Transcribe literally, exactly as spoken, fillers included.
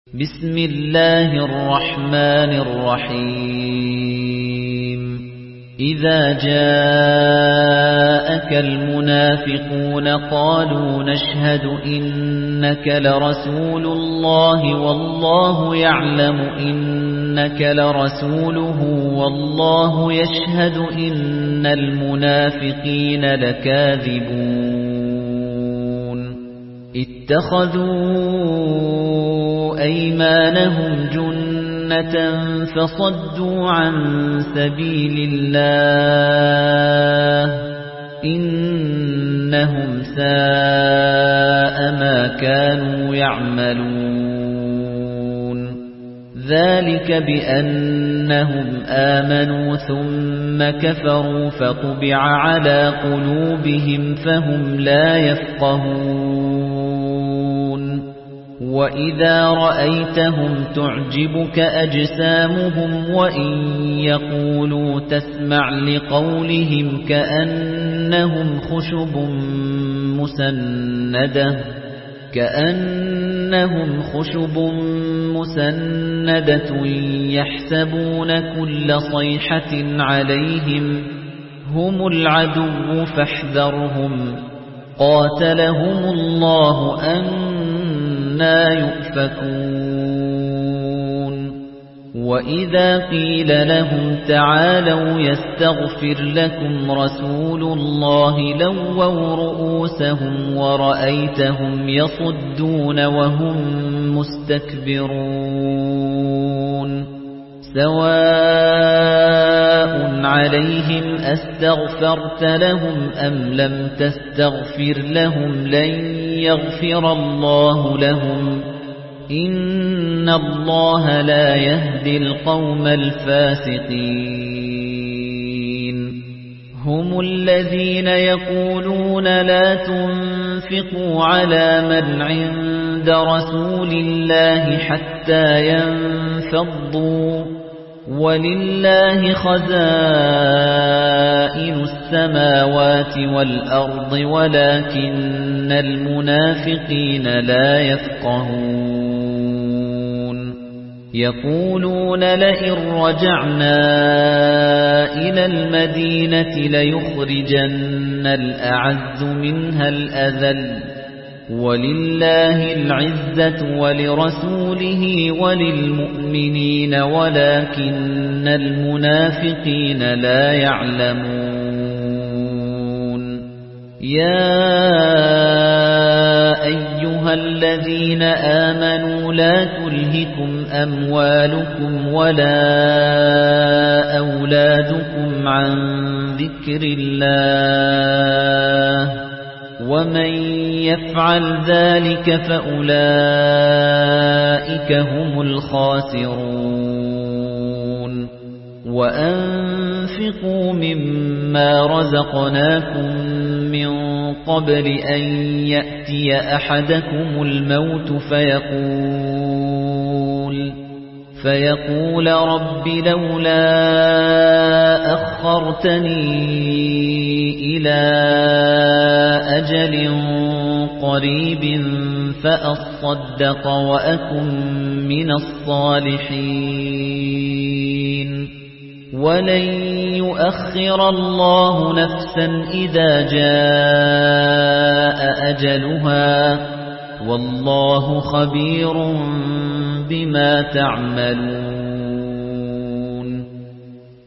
بسم الله الرحمن الرحيم إذا جاءك المنافقون قالوا نشهد إنك لرسول الله والله يعلم إنك لرسوله والله يشهد إن المنافقين لكاذبون اتخذوا أيمانهم جنة فصدوا عن سبيل الله إنهم ساء ما كانوا يعملون ذلك بأنهم آمنوا ثم كفروا فطبع على قلوبهم فهم لا يفقهون وَإِذَا رَأَيْتَهُمْ تُعْجِبُكَ أَجْسَامُهُمْ وَإِنْ يَقُولُوا تَسْمَعْ لِقَوْلِهِمْ كَأَنَّهُمْ خُشُبٌ مُسَنَّدَةٌ كَأَنَّهُمْ خُشُبٌ مُسَنَّدَةٌ يَحْسَبُونَ كُلَّ صَيْحَةٍ عَلَيْهِمْ هُمُ الْعَدُوُّ فاحذرهم قَاتَلَهُمُ اللَّهُ أَنَّ لا يؤفكون وَإِذَا قِيلَ لَهُمْ تَعَالَوْا يَسْتَغْفِرْ لَكُمْ رَسُولُ اللَّهِ لَوَّوْا رُؤُوسَهُمْ وَرَأَيْتَهُمْ يَصُدُّونَ وَهُمْ مُسْتَكْبِرُونَ سَوَاءٌ عَلَيْهِمْ أَسْتَغْفَرْتَ لَهُمْ أَمْ لَمْ تَسْتَغْفِرْ لَهُمْ لَن يَغْفِرَ اللَّهُ لَهُمْ إِنَّ اللَّهَ لَا يَهْدِي الْقَوْمَ الْفَاسِقِينَ هُمُ الَّذِينَ يَقُولُونَ لَا تُنفِقُوا عَلَى مَنْ عِندَ رَسُولِ اللَّهِ حَتَّى يَنفَضُّوا وَلِلَّهِ خَزَائِنُ السَّمَاوَاتِ وَالْأَرْضِ وَلَكِنَّ الْمُنَافِقِينَ لَا يَفْقَهُونَ يَقُولُونَ لَئِن رَّجَعْنَا إِلَى الْمَدِينَةِ لَيُخْرِجَنَّ الْأَعَزُّ مِنْهَا الْأَذَلَّ وَلِلَّهِ الْعِزَّةُ وَلِرَسُولِهِ وَلِلْمُؤْمِنِينَ وَلَكِنَّ الْمُنَافِقِينَ لَا يَعْلَمُونَ يَا أَيُّهَا الَّذِينَ آمَنُوا لَا تُلْهِكُمْ أَمْوَالُكُمْ وَلَا أَوْلَادُكُمْ عَن ذِكْرِ اللَّهِ وَمَن يَفْعَلْ ذَلِكَ فَأُولَئِكَ هُمُ الْخَاسِرُونَ وَأَنفِقُوا مِمَّا رَزَقْنَاكُم مِّن قَبْلِ أَن يَأْتِيَ أَحَدَكُمُ الْمَوْتُ فَيَقُولَ فَيَقُولَ رَبِّ لَوْلَا أَخَّرْتَنِي إِلَى أَجَلٍ قَرِيبٍ فَأَصَّدَّقَ وَأَكُن مِّنَ الصَّالِحِينَ وَلَن يُؤَخِّرَ اللَّهُ نَفْسًا إِذَا جَاءَ أَجَلُهَا وَاللَّهُ خَبِيرٌ بِمَا تَعْمَلُونَ